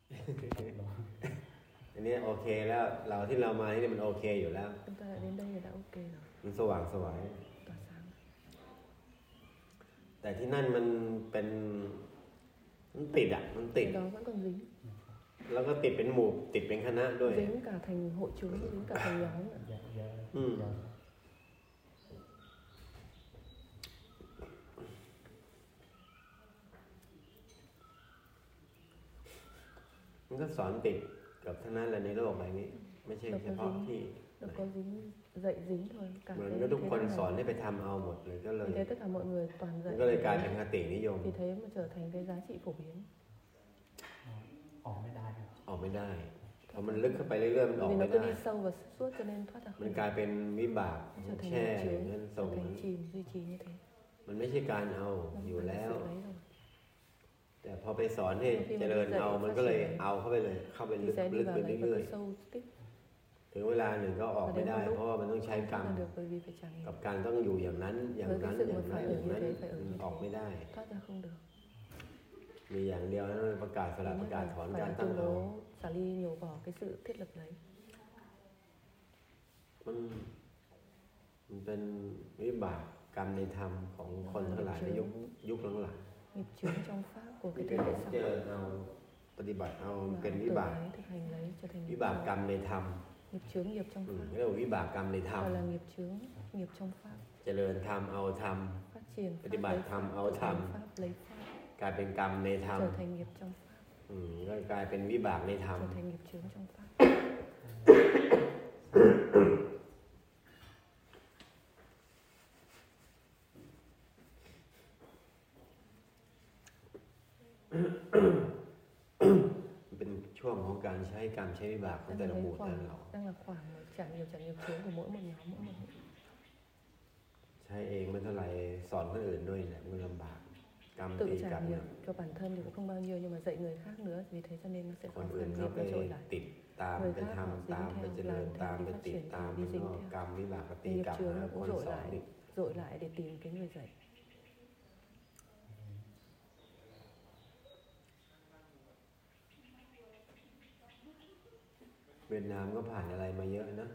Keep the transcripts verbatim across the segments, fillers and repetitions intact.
อันนี้โอเคแล้วเราที่เรามาที่นี่มันโอเคอยู่แล้ว chúng ta đã đến đây là đã ok rồi มันสว่างสวาย tỏa sáng แต่ที่นั่นมันเป็นมันติดอ่ะมันติด đó vẫn còn dính แล้วก็ติดเป็นหมู่ติดเป็นคณะด้วย dính cả thành hội chúng dính cả thành nhóm nữa. Dạ, dạ, Ừ. dạ. มันก็สอนติดกับทั้งนั้นแหละในโลกใบนี้ ไม่ใช่เฉพาะที่ Đâu có dính dạy dính thôi cả เหมือน thế- ก็ทุก thế คน này. สอนให้ไปทำเอาหมดเลยก็เลย Vì thế tất cả mọi người toàn มัน dạy ก็เลย vì กลาย thế- เป็นคตินิยม vì thế mà trở thành cái giá trị phổ biến. Ổn mới đai được. ออกไม่ได้พอมันลึกเข้าไปเรื่อยๆมันออก Vì nó ไม่ cứ ได้ đi sâu và suốt cho nên thoát ra มัน không กลาย được. เป็นวิบาก Trở thành แช่ nghiệp อย่าง chướng, นั้น trở ส่ง thành chìm duy trì như thế. มันไม่ใช่การเอา Nó อยู่ không phải แล้ là ว sự lấy rồi. แต่พอไปสอนให้เจริญเอามันก็เลยเอาเข้าไปเลยเข้าไป Thì ลึก sẽ đi ลึก vào ไป đấy và เรื่อย cứ sâu tích ๆถึงเวลาหนึ่งก็ออกไม่ได้ เพราะว่ามันต้องใช้กรรม là được bởi vì phải trả nghiệp. กับการต้องอยู่อย่างนั้นอย่างนั้นอย่างนั้นอย่างนั้นออกไม่ได้ Thoát ra không được. มีอย่างเดียวนั้นประกาศสละ Thứ ประ nhất กาศ là ถอน phải การตั้ง tuyên เอา bố xả ly nhổ bỏ cái sự thiết lập đấy. มันมันเป็นวิบากกรรมในธรรมของคนทั้งหลายในยุคยุคหลัง Nghiệp chướng trong pháp của ๆ cái ที่ thế เป็น hệ เจ sau. ริญเอาปฏิบัติเอา Mà เป็น tưởng วิบาก lấy, thực hành lấy trở thành วิ nghiệp บาก chướng. กรรมในธรรม Nghiệp chướng nghiệp trong อืม pháp. เรียกว่าวิบากกรรมในธรรม Gọi là nghiệp chướng nghiệp trong pháp. เจริญธรรมเอาธรรม Phát triển pháp Pฏิบัติ lấy ธรรม pháp, เอา thực ธรรม hành pháp lấy pháp, กลายเป็นกรรมในธรรม trở thành nghiệp trong pháp, อืมก็กลายเป็นวิบากในธรรม trở thành nghiệp chướng trong pháp. เป็นช่วงของการใช้กรรมใช้วิบากของ Đang แต่ là ละห cái มู่แต่ละ khoảng เหล่า đang là khoảng mà trả nghiệp trả nghiệp chướng của mỗi một nhóm mỗi một hội. ใช้เองไม่เท่าไหร่สอนคนอื่นด้วยเนี่ยมันลำบากกรรม Tự ตี trả กรรม nghiệp cho bản thân thì cũng không bao nhiêu nhưng mà dạy người khác nữa vì thế cho nên nó sẽ คน khó อื่น khăn เขา nghiệp ไป nó trội lại. ติดตามไปทำตามไปเจริญตามไปติดตามมันก็กรรมวิบากตี Nghiệp กรรม chướng หา nó ค cũng น dội สอน lại อีก dội lại để tìm cái người dạy. เวียดนามก็ผ่านอะไรมาเยอะนะ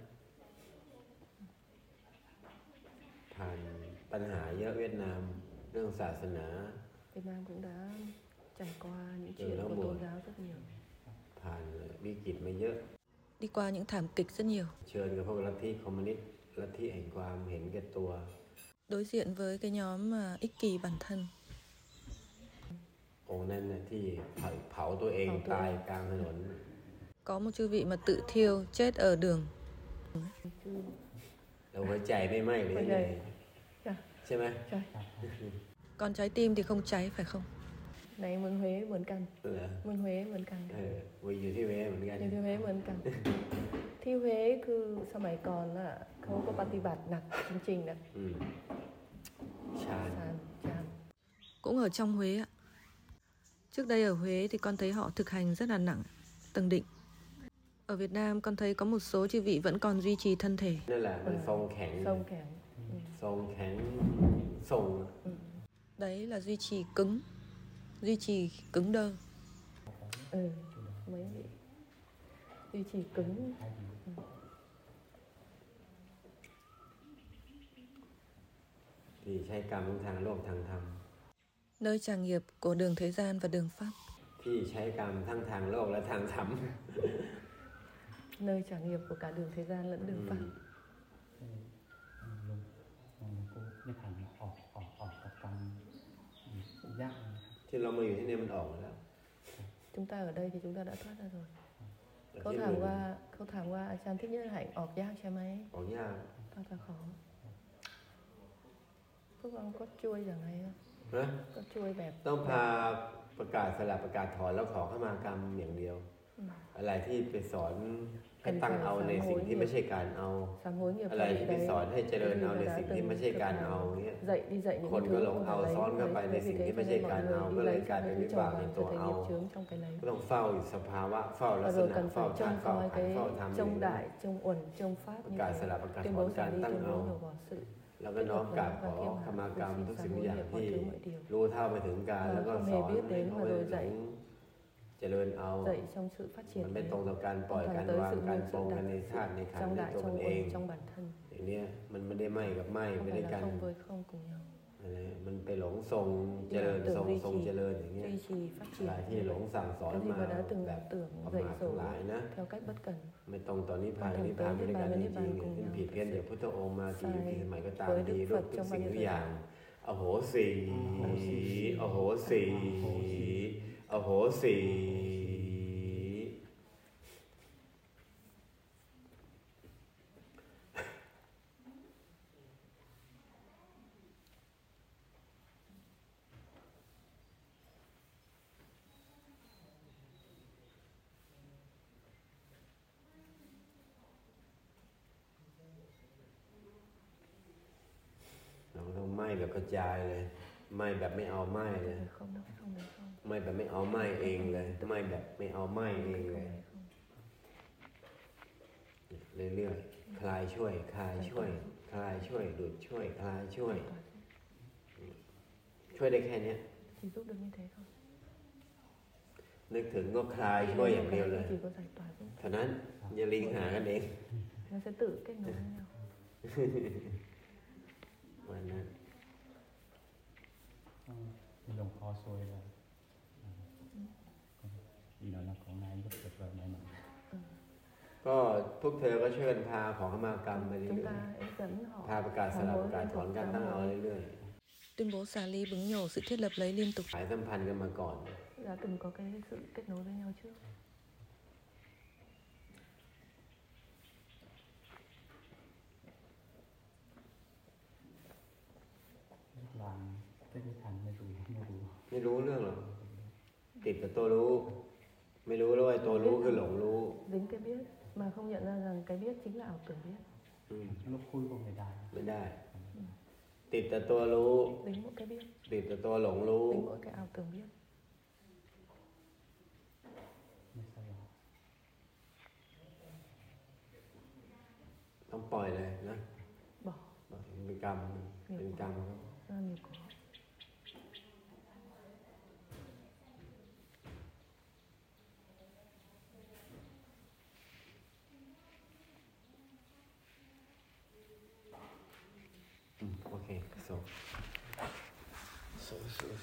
ผ่านปัญหาเยอะเวียดนามเรื่องศาสนา Việt Nam cũng đã trải qua những Ừ, chuyện nó của buồn. tôn giáo rất nhiều. ผ่านวิกฤตมาเยอะ Đi qua những thảm kịch rất nhiều. เชิญกับพวกลัทธิคอมมิวนิสต์ลัทธิแห่งความเห็นแก่ตัว Đối diện với cái nhóm mà ích kỷ bản thân. องค์นั้นน่ะที่เผาเผาตัวเองตายกลางถนน Có một chư vị mà tự thiêu chết ở đường. เราหัวใจไม่ไหม้เลยไง Dạ. ใช่ไหม Trời. Còn trái tim thì không cháy phải không? Này Mường Huế เหมือนกันเหรอเมืองเฮเหมือนกันเออไปอยู่ที่เวเหมือนกันอยู่ที่เฮเหมือนกัน ที่เฮคือสมัยก่อนน่ะเขาก็ปฏิบัติหนักจริงๆนะอืมฌาน Chàn, chàn. Cũng ở trong Huế ạ. Trước đây ở Huế thì con thấy họ thực hành rất là nặng, tầng định. Ở Việt Nam con thấy có một số chư vị vẫn còn duy trì thân thể. นั่นแหละมันทรงแข็ง Sông kẻng. Ừ. ทรงแข็งทรง Ừ. Đấy là duy trì cứng, duy trì cứng đơ. Ừ, mấy vị duy trì cứng. Ừ. ที่ใช้กรรมทั้งทางโลกทางธรรม Nơi tràng nghiệp của đường thế gian và đường pháp. ที่ใช้กรรมทั้งทางโลกและทางธรรม Nơi tràng nghiệp của cả đường thế gian lẫn đường pháp. Thế luôn luôn cô nhất hành ọt ọt ọt các căn giác ที่เรามาอยู่ที่นี่มันออกมาแล้ว Chúng ta ở đây thì chúng ta đã thoát ra rồi. แต่เขาที่ถามอื่นว่าเขาถามว่าอาจารย์ที่นี่หายออกยากใช่ไหมออกยาก thoát ra khó. พวกเราก็ช่วยอย่างไรอะนะก็ช่วยแบบต้องพาประกาศสลับประกาศถอนแล้วขอเข้ามากรรมอย่างเดียวอืมอะไรที่ไปสอนให้ตั้งเอาในสิ่งที่ไม่ใช่การเอา sám hối nghiệp อะไร cho ที่ vị ไป đấy. สอนให้เจริญเอาใน Vì là đã สิ่งที่ từng ไม่ใช่ thực การ hành เอาเนี้ย dạy đi dạy những คน cái ก็ thứ หลง không เอา phải lấy, ซ้อนเข้าไป lấy ใน vì สิ่ง thế ที่ cho ไม่ใช่ nên การ mọi เอา người ก็ đi เลย lấy กลาย sang เป็น cái วิ trồng บากใน vàng ตัว trở thành เอา nghiệp chướng trong cái lấy. ก็ต้องเฝ้าอยู่สภาวะเฝ้าลัก Và ษ rồi ณะ cần เฝ้า phải ธาตุ trông เฝ้า coi ขันธ์ cái เฝ้าธรรม trông đại, trông uẩn, trông pháp như Cả thế. sẽ là một cái Tuyên thói bố xả quen ly, tăng tuyên bố hào. nhổ bỏ sự. แล้วก็น้อมกราบขอขมากรรมทุกสิ่งทุกอย่างที่รู้เท่าไปถึงการแล้วก็ Và ส không อน hề biết ให้ đến เขา và ไม่ rồi หล dạy. งเจริญเอา dậy trong sự phát มัน triển ไม่ đấy, ตรงต่อการปล่อย hoàn การ toàn tới วาง sự การ nguyên ปรง sự กัน đặt ในธาตุในขัน trong ธ์ใน đại ตัวมั trong นเอง uẩn trong bản thân, อย่างเนี้ยมันไม่ได้ไหมกับไหม không ไม่ phải ได้ là กัน không với không cùng nhau. อะไรมันไปหลงทรงเจริญ Tưởng ทรง duy ทรง trì, เจริญอย่างเงี้ย duy trì phát หลาย triển ที่หลงสั่งสอน cái gì มา mà đã từng แบบ tưởng ประ dạy มาททั้ dỗ งหลายนะ theo cách bất cần, ไม่ตรงตอนนี้ผ่านนิพพานไม่ได้กันจริงๆขึ้นผิดเพี้ยนเดี๋ยวพุทธองค์มากี่ยุคกี่สมัยก็ตามดีรูปทุกสิ่งทุกอย่างอโหสีอโหสีอโหสี เราต้องไหม้แบบกระจายเลยไหม้แบบไม่เอาไหม้เลย không đâu, không đấy không, ไหม้แบบไม่เอาไหม้เองเลยไหม้แบบไม่เอาไหม้เองเลย เรื่อยๆคลายช่วยคลายช่วยคลายช่วยดูดช่วยคลายช่วย ช่วยได้แค่เนี้ย chỉ giúp được như thế thôi. นึกถึงก็คลายช่วยอย่างเดียวเลย chỉ có giải tỏa thôi, เท่านั้นอย่าลิงหากันเอง nó sẽ tự kết nối với nhau. วันนั้น Thì đồng kho xôi là vì nó là có ngay giúp được rồi này mà ก็พวกเธอก็ช่วยกันพาของขมากรรมไปเรื่ Chúng อย ta hãy dẫn ๆ họ พาประกาศสลับประกาศถอนกันตั้งเอาเรื่อย tuyên bố xả ly bứng nhổ sự thiết lập lấy liên tục ๆสายสัมพันธ์กันมาก่อน đã từng có cái sự kết nối với nhau trước. làm cái cái thành mới đủ mới đủ ไม่รู้เรื่องหรอกติดกับตัวรู้ ไม่รู้แล้วไอ้ตัวรู้คือหลงรู้ Dính cái biết mà không nhận ra rằng cái biết chính là ảo tưởng biết. อืม lúc khui của người đại ไม่ได้ ติดแต่ตัวรู้ Dính mỗi cái biết, ติดแต่ตัวหลงรู้ dính mỗi cái ảo tưởng biết. mới sao đó ต้องปล่อยเลยนะ Bỏ ปล่อยมันเป็นกรรมเป็นกรรมครับ ra nghiệp của họ. อืมโอเค so so so